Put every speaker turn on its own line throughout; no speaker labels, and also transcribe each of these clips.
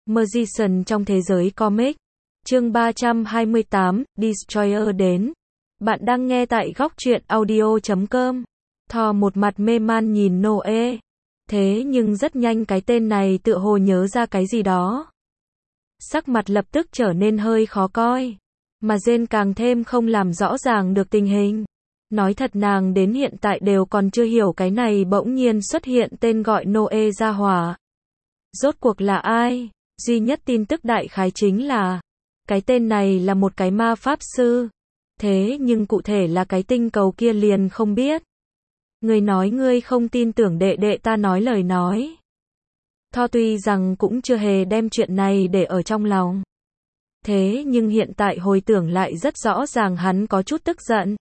Magician trong thế giới comic. Chương 328, Destroyer đến. Bạn đang nghe tại góc truyện audio.com. Thor một mặt mê man nhìn Noe. Thế nhưng rất nhanh cái tên này tựa hồ nhớ ra cái gì đó. Sắc mặt lập tức trở nên hơi khó coi. Mà Jane càng thêm không làm rõ ràng được tình hình. Nói thật nàng đến hiện tại đều còn chưa hiểu cái này bỗng nhiên xuất hiện tên gọi Noe ra hỏa. Rốt cuộc là ai? Duy nhất tin tức đại khái chính là cái tên này là một cái ma pháp sư. Thế nhưng cụ thể là cái tinh cầu kia liền không biết. Ngươi nói ngươi không tin tưởng đệ đệ ta nói lời nói. Thor tuy rằng cũng chưa hề đem chuyện này để ở trong lòng. Thế nhưng hiện tại hồi tưởng lại rất rõ ràng hắn có chút tức giận.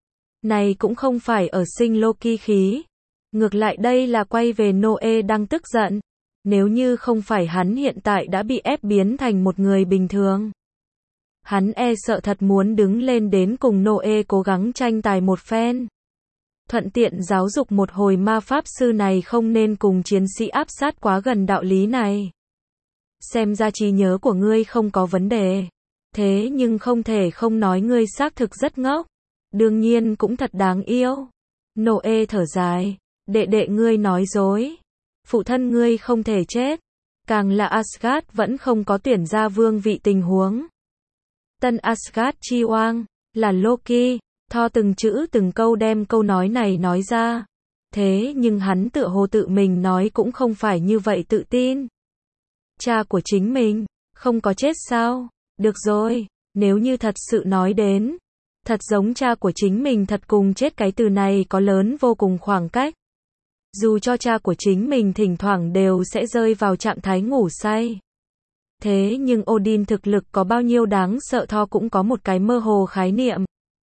Này cũng không phải ở sinh Loki khí. Ngược lại đây là quay về Noe đang tức giận. Nếu như không phải hắn hiện tại đã bị ép biến thành một người bình thường. Hắn e sợ thật muốn đứng lên đến cùng Noe cố gắng tranh tài một phen. Thuận tiện giáo dục một hồi ma pháp sư này không nên cùng chiến sĩ áp sát quá gần đạo lý này. Xem ra trí nhớ của ngươi không có vấn đề. Thế nhưng không thể không nói ngươi xác thực rất ngốc. Đương nhiên cũng thật đáng yêu. Noe thở dài. Đệ đệ ngươi nói dối. Phụ thân ngươi không thể chết. Càng là Asgard vẫn không có tuyển ra vương vị tình huống. Tân Asgard chi oang, là Loki. Thor từng chữ từng câu đem câu nói này nói ra. Thế nhưng hắn tựa hồ tự mình nói cũng không phải như vậy tự tin. Cha của chính mình, không có chết sao? Được rồi, nếu như thật sự nói đến. Thật giống cha của chính mình thật cùng chết cái từ này có lớn vô cùng khoảng cách. Dù cho cha của chính mình thỉnh thoảng đều sẽ rơi vào trạng thái ngủ say. Thế nhưng Odin thực lực có bao nhiêu đáng sợ Thor cũng có một cái mơ hồ khái niệm.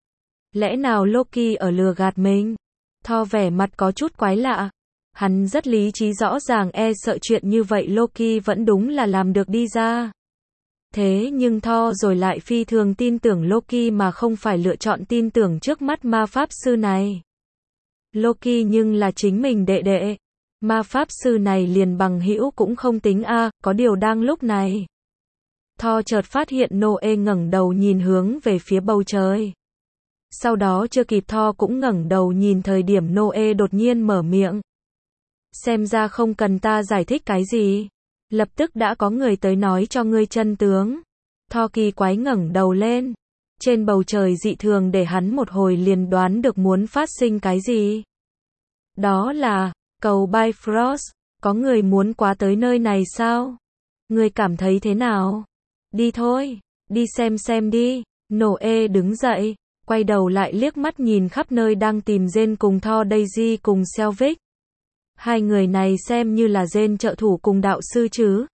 Lẽ nào Loki ở lừa gạt mình? Thor vẻ mặt có chút quái lạ. Hắn rất lý trí rõ ràng e sợ chuyện như vậy Loki vẫn đúng là làm được đi ra. Thế nhưng Thor rồi lại phi thường tin tưởng Loki mà không phải lựa chọn tin tưởng trước mắt ma pháp sư này. Loki nhưng là chính mình đệ đệ. Ma pháp sư này liền bằng hữu cũng không tính a, có điều đang lúc này. Thor chợt phát hiện Noe ngẩng đầu nhìn hướng về phía bầu trời. Sau đó chưa kịp Thor cũng ngẩng đầu nhìn thời điểm Noe đột nhiên mở miệng. Xem ra không cần ta giải thích cái gì. Lập tức đã có người tới nói cho ngươi chân tướng. Thor kỳ quái ngẩng đầu lên. Trên bầu trời dị thường để hắn một hồi liền đoán được muốn phát sinh cái gì. Đó là cầu Bifrost. Có người muốn qua tới nơi này sao? Ngươi cảm thấy thế nào? Đi thôi, đi xem đi. Noe đứng dậy, quay đầu lại liếc mắt nhìn khắp nơi đang tìm Jane cùng Thor Daisy cùng Selvig. Hai người này xem như là Jane trợ thủ cùng đạo sư chứ.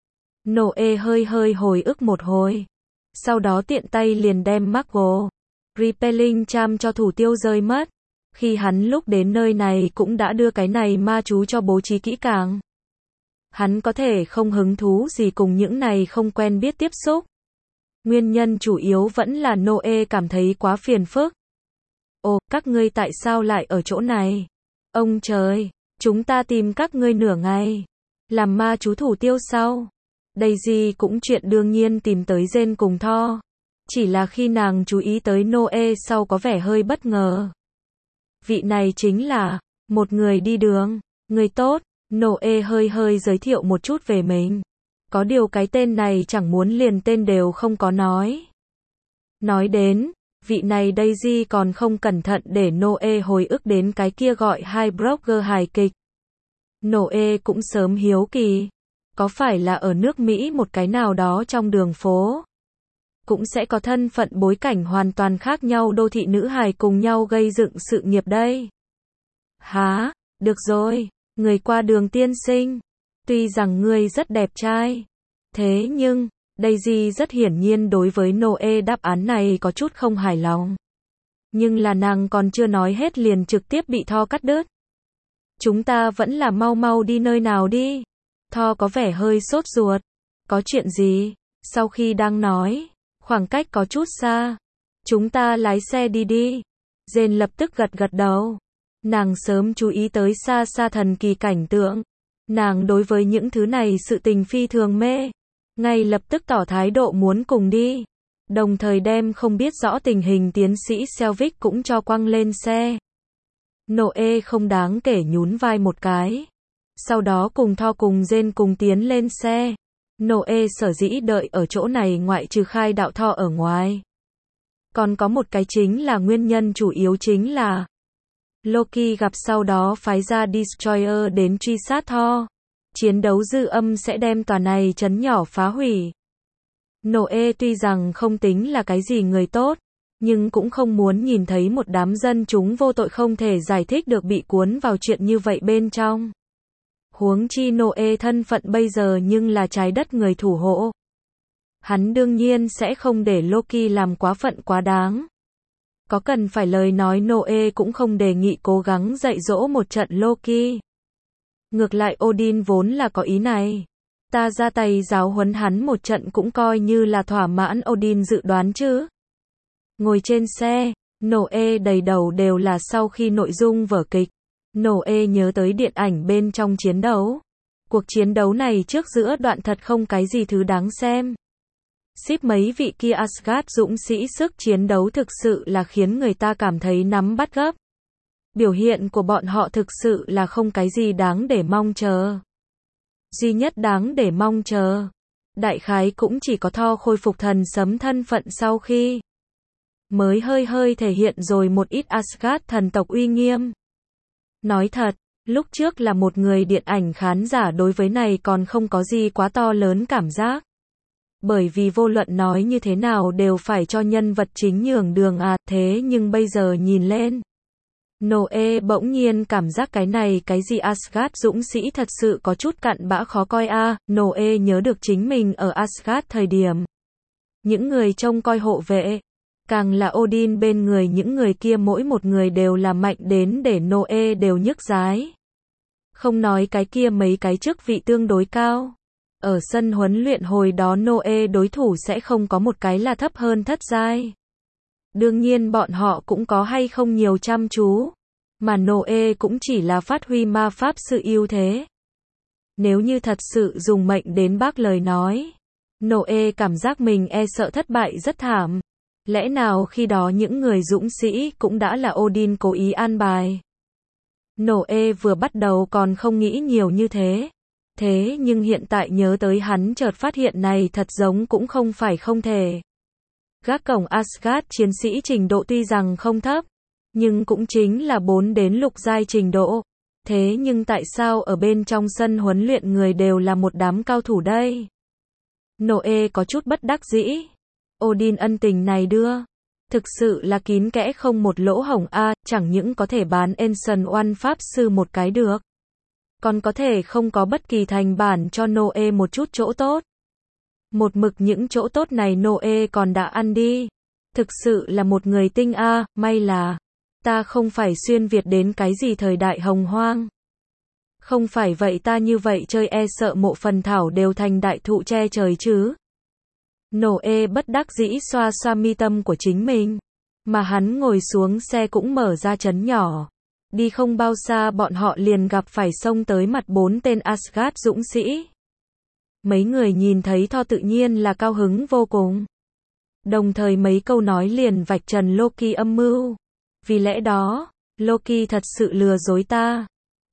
Noe hơi hồi ức một hồi. Sau đó tiện tay liền đem Margot Repelling Charm cho thủ tiêu rơi mất. Khi hắn lúc đến nơi này cũng đã đưa cái này ma chú cho bố trí kỹ càng. Hắn có thể không hứng thú gì cùng những này không quen biết tiếp xúc. Nguyên nhân chủ yếu vẫn là Noe cảm thấy quá phiền phức. Ồ, các ngươi tại sao lại ở chỗ này? Ông trời, chúng ta tìm các ngươi nửa ngày. Làm ma chú thủ tiêu sau. Daisy cũng chuyện đương nhiên tìm tới Jane cùng Thor. Chỉ là khi nàng chú ý tới Noe sau có vẻ hơi bất ngờ. Vị này chính là một người đi đường, người tốt. Noe hơi giới thiệu một chút về mình. Có điều cái tên này chẳng muốn liền tên đều không có nói. Nói đến, vị này Daisy còn không cẩn thận để Noe hồi ức đến cái kia gọi hai blogger hài kịch. Noe cũng sớm hiếu kỳ. Có phải là ở nước Mỹ một cái nào đó trong đường phố? Cũng sẽ có thân phận bối cảnh hoàn toàn khác nhau đô thị nữ hài cùng nhau gây dựng sự nghiệp đây. Hả? Được rồi, người qua đường tiên sinh. Tuy rằng ngươi rất đẹp trai. Thế nhưng, Daisy rất hiển nhiên đối với Noe đáp án này có chút không hài lòng. Nhưng là nàng còn chưa nói hết liền trực tiếp bị Thor cắt đứt. Chúng ta vẫn là mau đi nơi nào đi. Thor có vẻ hơi sốt ruột. Có chuyện gì? Sau khi đang nói, khoảng cách có chút xa. Chúng ta lái xe đi. Jane lập tức gật đầu. Nàng sớm chú ý tới xa thần kỳ cảnh tượng. Nàng đối với những thứ này sự tình phi thường mê. ngay lập tức tỏ thái độ muốn cùng đi. Đồng thời đem không biết rõ tình hình tiến sĩ Selvig cũng cho quăng lên xe. Noe không đáng kể nhún vai một cái. Sau đó cùng Thor cùng Jane cùng tiến lên xe. Noe sở dĩ đợi ở chỗ này ngoại trừ khai đạo Thor ở ngoài. Còn có một cái chính là nguyên nhân chủ yếu chính là Loki gặp sau đó phái ra Destroyer đến truy sát Thor. Chiến đấu dư âm sẽ đem tòa này trấn nhỏ phá hủy. Noe tuy rằng không tính là cái gì người tốt, nhưng cũng không muốn nhìn thấy một đám dân chúng vô tội không thể giải thích được bị cuốn vào chuyện như vậy bên trong. Huống chi Noe thân phận bây giờ nhưng là trái đất người thủ hộ. Hắn đương nhiên sẽ không để Loki làm quá phận quá đáng. Có cần phải lời nói Noe cũng không đề nghị cố gắng dạy dỗ một trận Loki. Ngược lại Odin vốn là có ý này. Ta ra tay giáo huấn hắn một trận cũng coi như là thỏa mãn Odin dự đoán chứ. Ngồi trên xe, Noe đầy đầu đều là sau khi nội dung vở kịch. Noe nhớ tới điện ảnh bên trong chiến đấu. Cuộc chiến đấu này trước giữa đoạn thật không cái gì thứ đáng xem. Ship mấy vị kia Asgard dũng sĩ sức chiến đấu thực sự là khiến người ta cảm thấy nắm bắt gấp. Biểu hiện của bọn họ thực sự là không cái gì đáng để mong chờ. Duy nhất đáng để mong chờ, đại khái cũng chỉ có Thor khôi phục thần sấm thân phận sau khi mới hơi thể hiện rồi một ít Asgard thần tộc uy nghiêm. Nói thật, lúc trước là một người điện ảnh khán giả đối với này còn không có gì quá to lớn cảm giác. Bởi vì vô luận nói như thế nào đều phải cho nhân vật chính nhường đường thế nhưng bây giờ nhìn lên. Noe bỗng nhiên cảm giác cái này cái gì Asgard dũng sĩ thật sự có chút cặn bã khó coi Noe nhớ được chính mình ở Asgard thời điểm. Những người trông coi hộ vệ, càng là Odin bên người những người kia mỗi một người đều là mạnh đến để Noe đều nhức dái. Không nói cái kia mấy cái chức vị tương đối cao. Ở sân huấn luyện hồi đó Noe đối thủ sẽ không có một cái là thấp hơn thất giai. Đương nhiên bọn họ cũng có hay không nhiều chăm chú, mà Noe cũng chỉ là phát huy ma pháp sự ưu thế. Nếu như thật sự dùng mệnh đến bác lời nói, Noe cảm giác mình sợ thất bại rất thảm. Lẽ nào khi đó những người dũng sĩ cũng đã là Odin cố ý an bài? Noe vừa bắt đầu còn không nghĩ nhiều như thế. Thế nhưng hiện tại nhớ tới hắn chợt phát hiện này thật giống cũng không phải không thể. Gác cổng Asgard chiến sĩ trình độ tuy rằng không thấp, nhưng cũng chính là 4 đến lục giai trình độ. Thế nhưng tại sao ở bên trong sân huấn luyện người đều là một đám cao thủ đây? Noe có chút bất đắc dĩ. Odin ân tình này đưa. Thực sự là kín kẽ không một lỗ hổng chẳng những có thể bán Ancient One pháp sư một cái được. Còn có thể không có bất kỳ thành bản cho Noe một chút chỗ tốt. Một mực những chỗ tốt này Noe còn đã ăn đi. Thực sự là một người tinh may là ta không phải xuyên Việt đến cái gì thời đại hồng hoang. Không phải vậy ta như vậy chơi sợ mộ phần thảo đều thành đại thụ che trời chứ. Noe bất đắc dĩ xoa xoa mi tâm của chính mình. Mà hắn ngồi xuống xe cũng mở ra trấn nhỏ. Đi không bao xa bọn họ liền gặp phải xông tới mặt 4 tên Asgard dũng sĩ. Mấy người nhìn thấy Thor tự nhiên là cao hứng vô cùng. Đồng thời mấy câu nói liền vạch trần Loki âm mưu. Vì lẽ đó, Loki thật sự lừa dối ta.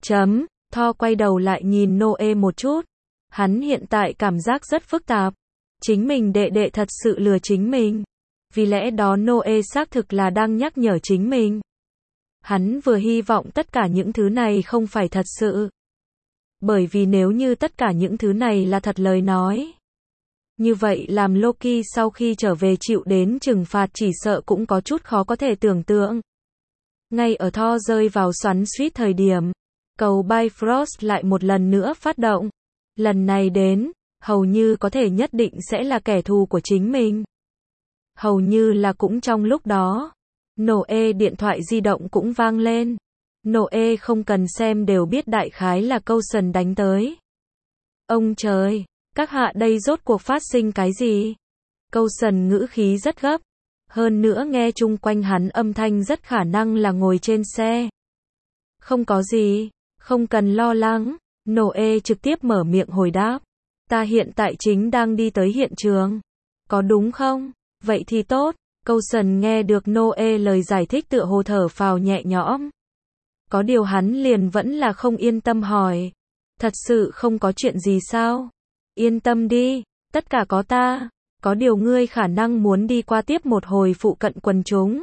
Thor quay đầu lại nhìn Noe một chút. Hắn hiện tại cảm giác rất phức tạp. Chính mình đệ thật sự lừa chính mình. Vì lẽ đó Noe xác thực là đang nhắc nhở chính mình. Hắn vừa hy vọng tất cả những thứ này không phải thật sự. Bởi vì nếu như tất cả những thứ này là thật lời nói, như vậy làm Loki sau khi trở về chịu đến trừng phạt chỉ sợ cũng có chút khó có thể tưởng tượng. Ngay ở Thor rơi vào xoắn xuýt thời điểm, cầu Bifrost lại một lần nữa phát động. Lần này đến, hầu như có thể nhất định sẽ là kẻ thù của chính mình. Hầu như là cũng trong lúc đó, Noe điện thoại di động cũng vang lên. Noe không cần xem đều biết đại khái là Coulson đánh tới. Ông trời, các hạ đây rốt cuộc phát sinh cái gì? Coulson ngữ khí rất gấp. Hơn nữa nghe chung quanh hắn âm thanh rất khả năng là ngồi trên xe. Không có gì, không cần lo lắng. Noe trực tiếp mở miệng hồi đáp. Ta hiện tại chính đang đi tới hiện trường. Có đúng không? Vậy thì tốt. Coulson nghe được Noe lời giải thích tựa hồ thở phào nhẹ nhõm. Có điều hắn liền vẫn là không yên tâm hỏi. Thật sự không có chuyện gì sao? Yên tâm đi, tất cả có ta. Có điều ngươi khả năng muốn đi qua tiếp một hồi phụ cận quần chúng.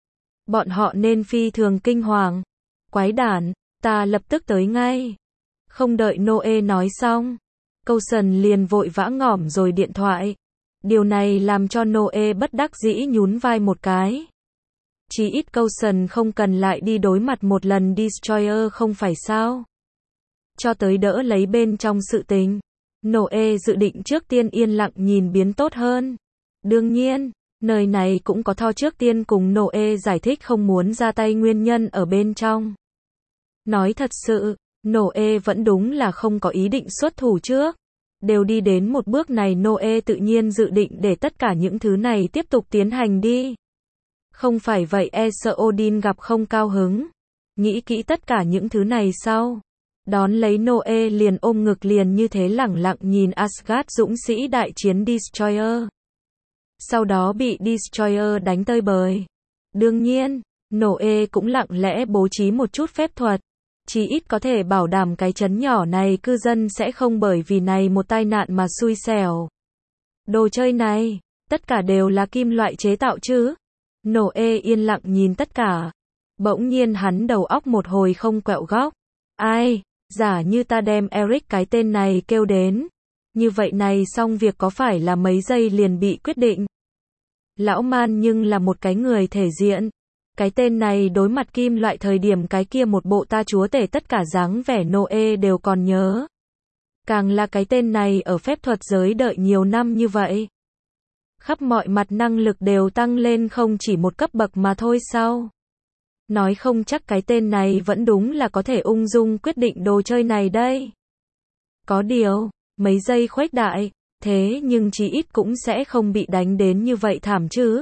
Bọn họ nên phi thường kinh hoàng. Quái đản, ta lập tức tới ngay. Không đợi Noe nói xong, Coulson liền vội vã ngỏm rồi điện thoại. Điều này làm cho Noe bất đắc dĩ nhún vai một cái. Chí ít Coulson không cần lại đi đối mặt một lần Destroyer không phải sao? Cho tới đỡ lấy bên trong sự tình. Noe dự định trước tiên yên lặng nhìn biến tốt hơn. Đương nhiên, nơi này cũng có Thor trước tiên cùng Noe giải thích không muốn ra tay nguyên nhân ở bên trong. Nói thật sự, Noe vẫn đúng là không có ý định xuất thủ trước. Đều đi đến một bước này Noe tự nhiên dự định để tất cả những thứ này tiếp tục tiến hành đi. Không phải vậy sợ Odin gặp không cao hứng. Nghĩ kỹ tất cả những thứ này sau. Đón lấy Noe liền ôm ngực liền như thế lẳng lặng nhìn Asgard dũng sĩ đại chiến Destroyer. Sau đó bị Destroyer đánh tơi bời. Đương nhiên, Noe cũng lặng lẽ bố trí một chút phép thuật. Chí ít có thể bảo đảm cái trấn nhỏ này cư dân sẽ không bởi vì này một tai nạn mà xui xẻo. Đồ chơi này, tất cả đều là kim loại chế tạo chứ? Noe yên lặng nhìn tất cả. Bỗng nhiên hắn đầu óc một hồi không quẹo góc. Ai, giả như ta đem Eric cái tên này kêu đến. Như vậy này xong việc có phải là mấy giây liền bị quyết định. Lão man nhưng là một cái người thể diện. Cái tên này đối mặt kim loại thời điểm cái kia một bộ ta chúa tể tất cả dáng vẻ Noe đều còn nhớ. Càng là cái tên này ở phép thuật giới đợi nhiều năm như vậy. Khắp mọi mặt năng lực đều tăng lên không chỉ một cấp bậc mà thôi sao? Nói không chắc cái tên này vẫn đúng là có thể ung dung quyết định đồ chơi này đây. Có điều, mấy giây khuếch đại, thế nhưng chí ít cũng sẽ không bị đánh đến như vậy thảm chứ.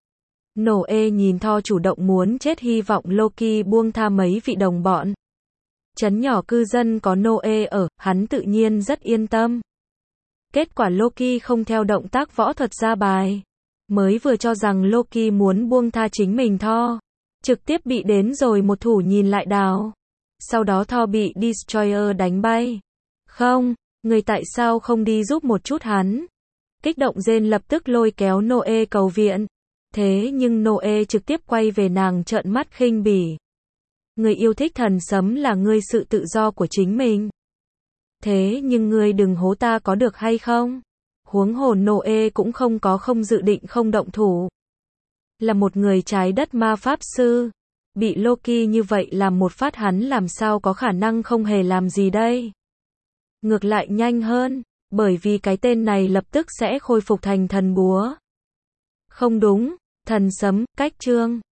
Noe nhìn Thor chủ động muốn chết hy vọng Loki buông tha mấy vị đồng bọn. Trấn nhỏ cư dân có Noe ở, hắn tự nhiên rất yên tâm. Kết quả Loki không theo động tác võ thuật ra bài. Mới vừa cho rằng Loki muốn buông tha chính mình Thor. Trực tiếp bị đến rồi một thủ nhìn lại đào. Sau đó Thor bị Destroyer đánh bay. Không, người tại sao không đi giúp một chút hắn? Kích động Jane lập tức lôi kéo Noe cầu viện. Thế nhưng Noe trực tiếp quay về nàng trợn mắt khinh bỉ. Người yêu thích thần sấm là ngươi sự tự do của chính mình. Thế nhưng ngươi đừng hố ta có được hay không? Huống hồ Noe cũng không dự định không động thủ. Là một người trái đất ma pháp sư. Bị Loki như vậy làm một phát hắn làm sao có khả năng không hề làm gì đây? Ngược lại nhanh hơn, bởi vì cái tên này lập tức sẽ khôi phục thành thần búa. Không đúng, thần sấm, cách chương.